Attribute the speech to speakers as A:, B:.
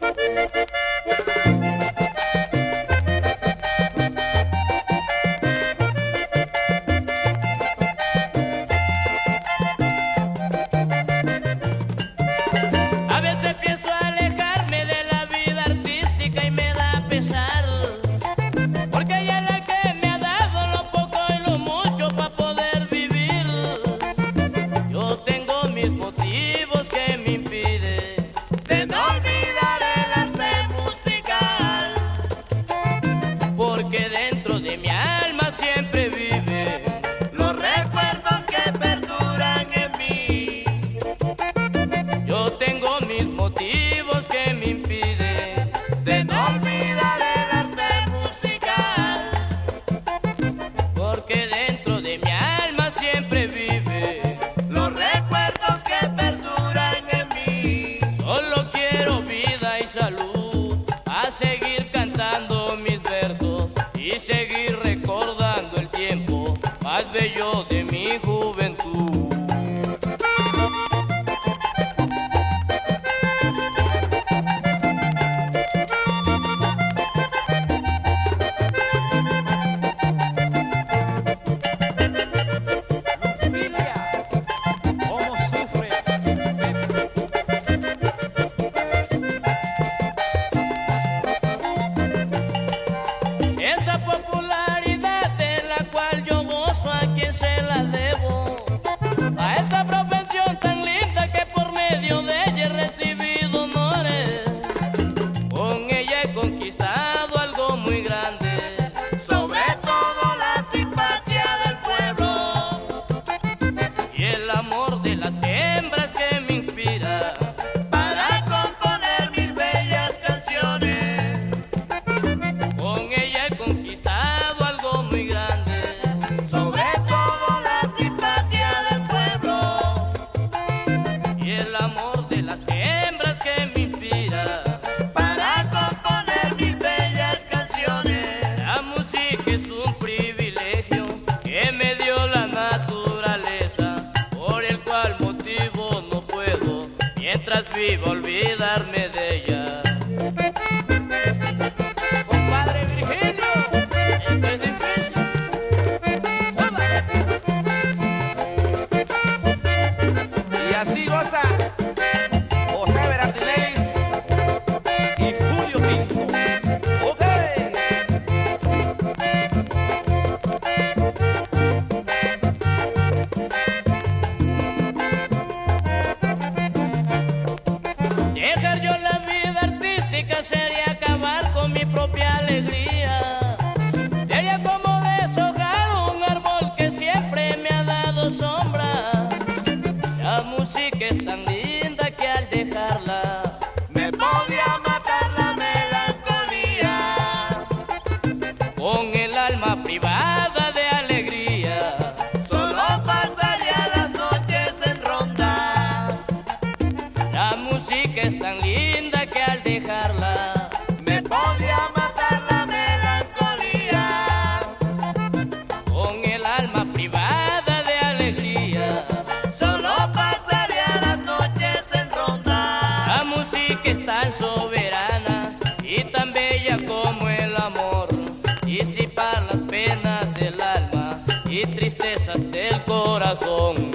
A: A veces pienso alejarme de la vida artística y me da pesar, porque ella es la que me ha dado lo poco y lo mucho para poder vivir. Yo tengo mis motivos que me impiden de no olvidar el arte musical, porque dentro de mi alma siempre viven los recuerdos que perduran en mí. Yo tengo mis motivos que me impiden de no olvidar el arte musical, porque dentro de mi alma siempre viven los recuerdos que perduran en mí. Solo quiero vida y salud a seguir cantando mis versos y seguir recordando el tiempo más bello de mi juventud. Esta popularidad de la cual yo gozo, ¿a quién se la debo? A esta profesión tan linda que por medio de ella he recibido honores. Con ella he conquistado algo muy grande, sobre todo la simpatía del pueblo y el amor de las hembras que me inspira para componer mis bellas canciones. Con ella he conquistado algo muy grande, sobre todo la simpatía del pueblo y el amor de las hembras que me inspira para componer mis bellas canciones. La música es un privilegio que me dio la naturaleza, por el cual motivo no puedo, mientras vivo, olvidarme de ella. Compadre Virgilio, esto es difícil.
B: Y así goza José Berardinelis y Julio Pinto. ¡Ok!
A: Dejar yo la vida artística sería acabar con mi propia alegría. Sería como deshojar un árbol que siempre me ha dado sombra. La música es tan linda que al dejarla me podía matar la melancolía. Con el alma privada de alegría, solo pasaría las noches en ronda. La música es tan linda que al dejarla me podía matar la melancolía. Con el alma privada de alegría, solo pasaría las noches en ronda. La música es tan soberana y tan bella como el amor, disipar las penas del alma y tristezas del corazón.